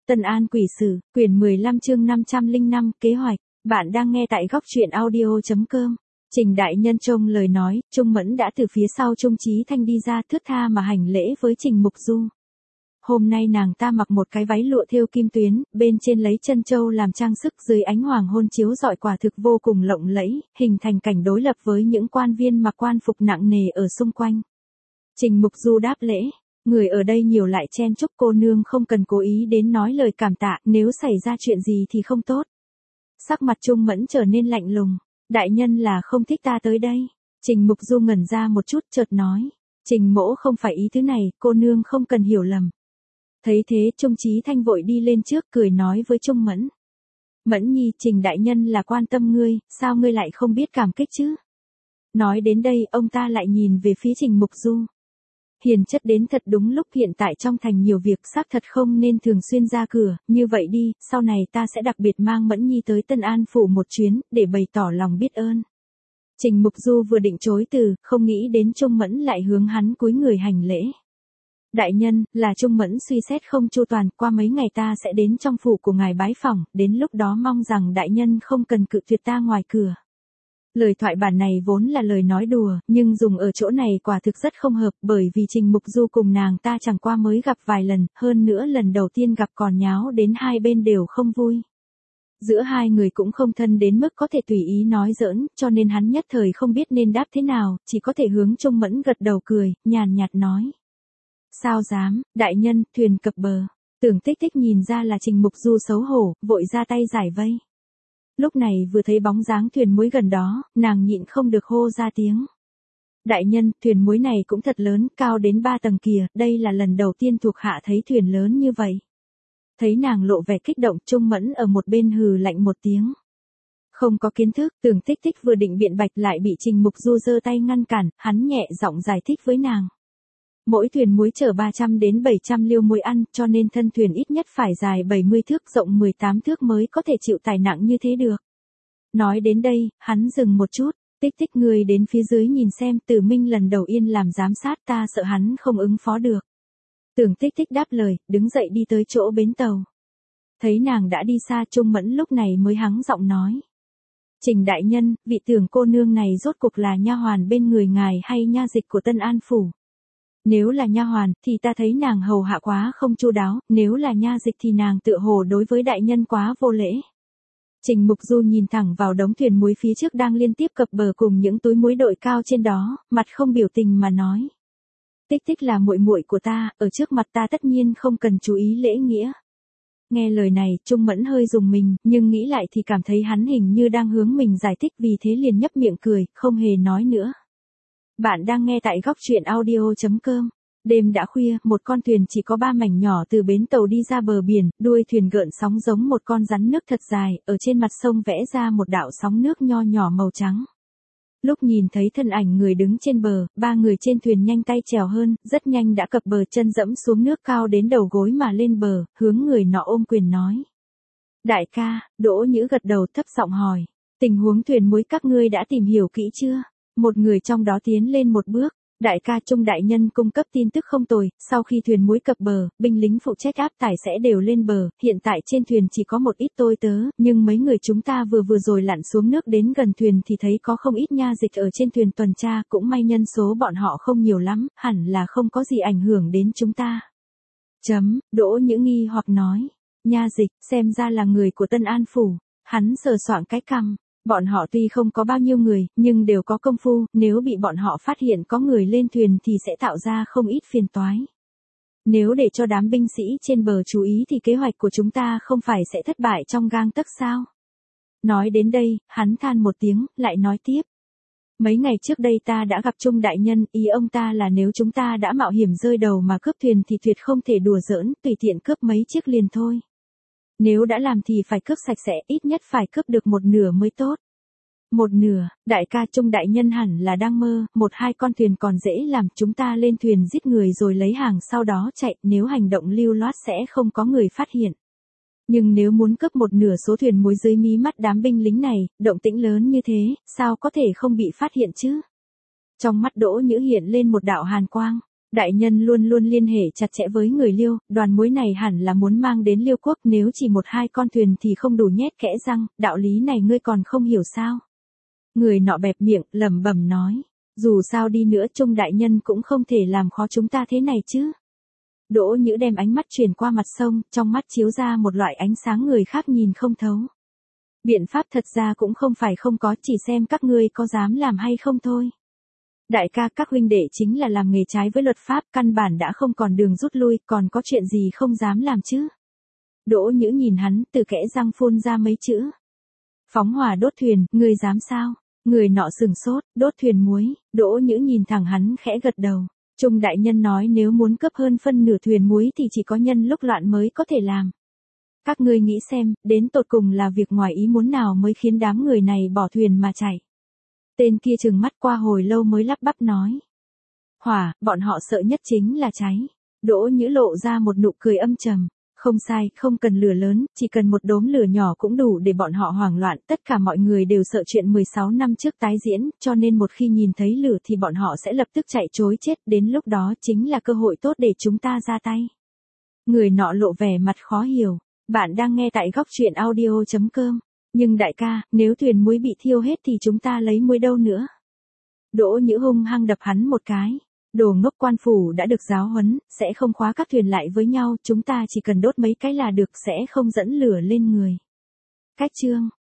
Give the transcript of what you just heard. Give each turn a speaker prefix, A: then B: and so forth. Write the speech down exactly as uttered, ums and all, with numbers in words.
A: Tân An Quỷ Sử, quyển mười lăm chương năm trăm lẻ năm, kế hoạch. Bạn đang nghe tại góc truyện audio chấm com. Trình đại nhân trông lời nói, Trung Mẫn đã từ phía sau Trung Chí Thanh đi ra thướt tha mà hành lễ với Trình Mục Du. Hôm nay nàng ta mặc một cái váy lụa thêu kim tuyến, bên trên lấy chân châu làm trang sức, dưới ánh hoàng hôn chiếu rọi quả thực vô cùng lộng lẫy, hình thành cảnh đối lập với những quan viên mặc quan phục nặng nề ở xung quanh. Trình Mục Du đáp lễ. Người ở đây nhiều lại chen chúc, cô nương không cần cố ý đến nói lời cảm tạ, nếu xảy ra chuyện gì thì không tốt. Sắc mặt Trung Mẫn trở nên lạnh lùng. Đại nhân là không thích ta tới đây. Trình Mục Du ngẩn ra một chút chợt nói. Trình mỗ không phải ý thứ này, cô nương không cần hiểu lầm. Thấy thế Trung Chí Thanh vội đi lên trước cười nói với Trung Mẫn. Mẫn nhi, Trình đại nhân là quan tâm ngươi, sao ngươi lại không biết cảm kích chứ? Nói đến đây ông ta lại nhìn về phía Trình Mục Du. Hiền chất đến thật đúng lúc, hiện tại trong thành nhiều việc xác thật không nên thường xuyên ra cửa, như vậy đi, sau này ta sẽ đặc biệt mang Mẫn nhi tới Tân An phủ một chuyến, để bày tỏ lòng biết ơn. Trình Mục Du vừa định chối từ, không nghĩ đến Trung Mẫn lại hướng hắn cúi người hành lễ. Đại nhân, là Trung Mẫn suy xét không chu toàn, qua mấy ngày ta sẽ đến trong phủ của ngài bái phỏng, đến lúc đó mong rằng đại nhân không cần cự tuyệt ta ngoài cửa. Lời thoại bản này vốn là lời nói đùa, nhưng dùng ở chỗ này quả thực rất không hợp, bởi vì Trình Mục Du cùng nàng ta chẳng qua mới gặp vài lần, hơn nữa lần đầu tiên gặp còn nháo đến hai bên đều không vui. Giữa hai người cũng không thân đến mức có thể tùy ý nói giỡn, cho nên hắn nhất thời không biết nên đáp thế nào, chỉ có thể hướng Trung Mẫn gật đầu cười, nhàn nhạt nói. Sao dám, đại nhân, thuyền cập bờ. Tưởng Tích Tích nhìn ra là Trình Mục Du xấu hổ, vội ra tay giải vây. Lúc này vừa thấy bóng dáng thuyền muối gần đó, nàng nhịn không được hô ra tiếng. Đại nhân, thuyền muối này cũng thật lớn, cao đến ba tầng kìa, đây là lần đầu tiên thuộc hạ thấy thuyền lớn như vậy. Thấy nàng lộ vẻ kích động, Trung Mẫn ở một bên hừ lạnh một tiếng. Không có kiến thức, Tưởng Tích Tích vừa định biện bạch lại bị Trình Mục Du giơ tay ngăn cản, hắn nhẹ giọng giải thích với nàng. Mỗi thuyền muối chở ba trăm đến bảy trăm liêu muối ăn, cho nên thân thuyền ít nhất phải dài bảy mươi thước, rộng mười tám thước mới có thể chịu tải nặng như thế được. Nói đến đây, hắn dừng một chút, Tích Tích người đến phía dưới nhìn xem, Tử Minh lần đầu yên làm giám sát, ta sợ hắn không ứng phó được. Tưởng Tích Tích đáp lời, đứng dậy đi tới chỗ bến tàu. Thấy nàng đã đi xa, Trung Mẫn lúc này mới hắng giọng nói. Trình đại nhân, vị Tưởng cô nương này rốt cuộc là nha hoàn bên người ngài hay nha dịch của Tân An phủ? Nếu là nha hoàn, thì ta thấy nàng hầu hạ quá không chu đáo, nếu là nha dịch thì nàng tựa hồ đối với đại nhân quá vô lễ. Trình Mục Du nhìn thẳng vào đống thuyền muối phía trước đang liên tiếp cập bờ cùng những túi muối đội cao trên đó, mặt không biểu tình mà nói. Tích Tích là muội muội của ta, ở trước mặt ta tất nhiên không cần chú ý lễ nghĩa. Nghe lời này, Trung Mẫn hơi rùng mình, nhưng nghĩ lại thì cảm thấy hắn hình như đang hướng mình giải thích, vì thế liền nhấp miệng cười, không hề nói nữa. Bạn đang nghe tại góc truyện audio chấm com. Đêm đã khuya, một con thuyền chỉ có ba mảnh nhỏ từ bến tàu đi ra bờ biển, đuôi thuyền gợn sóng giống một con rắn nước thật dài, ở trên mặt sông vẽ ra một đạo sóng nước nho nhỏ màu trắng. Lúc nhìn thấy thân ảnh người đứng trên bờ, ba người trên thuyền nhanh tay chèo hơn, rất nhanh đã cập bờ, chân dẫm xuống nước cao đến đầu gối mà lên bờ, hướng người nọ ôm quyền nói. Đại ca, Đỗ Nhữ gật đầu thấp giọng hỏi, tình huống thuyền muối các ngươi đã tìm hiểu kỹ chưa? Một người trong đó tiến lên một bước, đại ca, Trung đại nhân cung cấp tin tức không tồi, sau khi thuyền muối cập bờ, binh lính phụ trách áp tải sẽ đều lên bờ, hiện tại trên thuyền chỉ có một ít tôi tớ, nhưng mấy người chúng ta vừa vừa rồi lặn xuống nước đến gần thuyền thì thấy có không ít nha dịch ở trên thuyền tuần tra, cũng may nhân số bọn họ không nhiều lắm, hẳn là không có gì ảnh hưởng đến chúng ta. Chấm, Đỗ Nhữ nghi hoặc nói, nha dịch, xem ra là người của Tân An phủ, hắn sờ soạng cái cằm. Bọn họ tuy không có bao nhiêu người, nhưng đều có công phu, nếu bị bọn họ phát hiện có người lên thuyền thì sẽ tạo ra không ít phiền toái. Nếu để cho đám binh sĩ trên bờ chú ý thì kế hoạch của chúng ta không phải sẽ thất bại trong gang tấc sao? Nói đến đây, hắn than một tiếng, lại nói tiếp. Mấy ngày trước đây ta đã gặp Trung đại nhân, ý ông ta là nếu chúng ta đã mạo hiểm rơi đầu mà cướp thuyền thì tuyệt không thể đùa giỡn, tùy tiện cướp mấy chiếc liền thôi. Nếu đã làm thì phải cướp sạch sẽ, ít nhất phải cướp được một nửa mới tốt. Một nửa, đại ca, Trung đại nhân hẳn là đang mơ, một hai con thuyền còn dễ làm, chúng ta lên thuyền giết người rồi lấy hàng sau đó chạy, nếu hành động lưu loát sẽ không có người phát hiện. Nhưng nếu muốn cướp một nửa số thuyền muối dưới mí mắt đám binh lính này, động tĩnh lớn như thế, sao có thể không bị phát hiện chứ? Trong mắt Đỗ Nhữ hiện lên một đạo hàn quang. Đại nhân luôn luôn liên hệ chặt chẽ với người Liêu, đoàn muối này hẳn là muốn mang đến Liêu quốc, nếu chỉ một hai con thuyền thì không đủ nhét kẽ răng, đạo lý này ngươi còn không hiểu sao? Người nọ bẹp miệng, lẩm bẩm nói, dù sao đi nữa Trung đại nhân cũng không thể làm khó chúng ta thế này chứ. Đỗ Nhữ đem ánh mắt truyền qua mặt sông, trong mắt chiếu ra một loại ánh sáng người khác nhìn không thấu. Biện pháp thật ra cũng không phải không có, chỉ xem các ngươi có dám làm hay không thôi. Đại ca, các huynh đệ chính là làm nghề trái với luật pháp, căn bản đã không còn đường rút lui, còn có chuyện gì không dám làm chứ? Đỗ Nhữ nhìn hắn, từ kẽ răng phun ra mấy chữ. Phóng hỏa đốt thuyền, ngươi dám sao? Người nọ sừng sốt, đốt thuyền muối. Đỗ Nhữ nhìn thẳng hắn khẽ gật đầu. Trung đại nhân nói nếu muốn cướp hơn phân nửa thuyền muối thì chỉ có nhân lúc loạn mới có thể làm. Các ngươi nghĩ xem, đến tột cùng là việc ngoài ý muốn nào mới khiến đám người này bỏ thuyền mà chạy. Tên kia trừng mắt qua hồi lâu mới lắp bắp nói. Hỏa, bọn họ sợ nhất chính là cháy. Đỗ Nhữ lộ ra một nụ cười âm trầm. Không sai, không cần lửa lớn, chỉ cần một đốm lửa nhỏ cũng đủ để bọn họ hoảng loạn. Tất cả mọi người đều sợ chuyện mười sáu năm trước tái diễn, cho nên một khi nhìn thấy lửa thì bọn họ sẽ lập tức chạy trối chết. Đến lúc đó chính là cơ hội tốt để chúng ta ra tay. Người nọ lộ vẻ mặt khó hiểu. Bạn đang nghe tại góc truyện audio chấm com. Nhưng đại ca, nếu thuyền muối bị thiêu hết thì chúng ta lấy muối đâu nữa? Đỗ Nhữ hung hăng đập hắn một cái. Đồ ngốc, quan phủ đã được giáo huấn, sẽ không khóa các thuyền lại với nhau, chúng ta chỉ cần đốt mấy cái là được, sẽ không dẫn lửa lên người. Cách chương